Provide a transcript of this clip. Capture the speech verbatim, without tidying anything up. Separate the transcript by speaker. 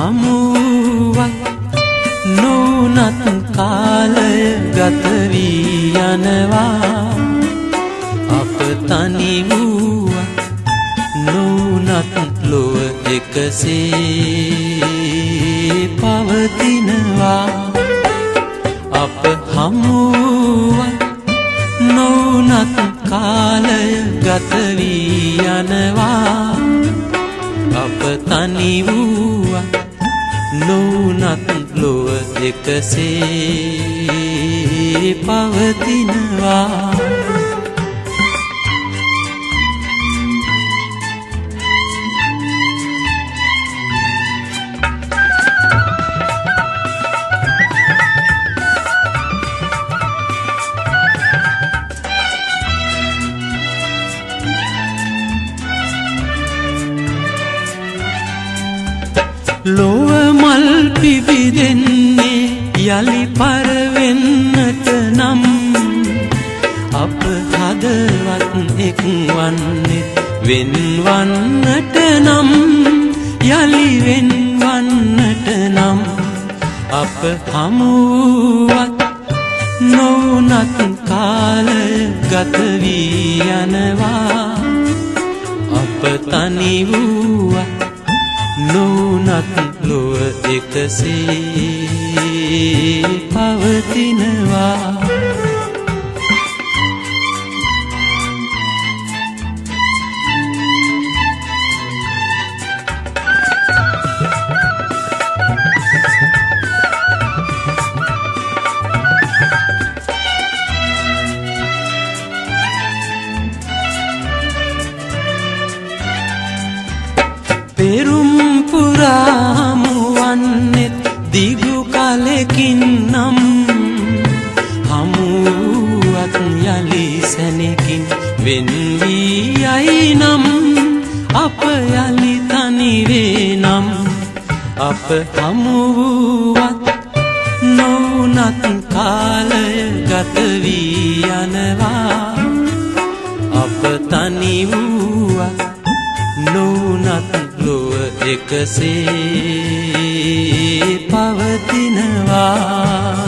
Speaker 1: හමුවක් නොනත් කාලය ගත වී යනවා අප තනි වූවත් නොනත් ලොව එකසේ පවතිනවා අප හමුවක් නොනත් කාලය ගත වී යනවා අප තනි වූවත් නොනත් ලොව එකසේ පවතිනවා ලොව මල් පිබිදෙන්නේ යලි පරවෙන්නට නම් අප හදවත් එක් වන්නේ වෙන්වන්නට නම් යලි වෙන්වන්නට නම් අප හමුවත් නොනත් කාලය ගත වී යනවා අප තනි වූවත් නොනත් ලොව එකසේ පවතිනවා පෙරුම් පුරාමුවන්නෙත් දිගු කලකින් නම් හමුවත් යලි සැනකින් වෙන් වී යයි නම් අප යලි තනිවේ නම් අප හමුවත් නොනත් කාලය ගත වී යනවා අප තනි වූවත් නොනත් ලොව එකසේ පවතිනවා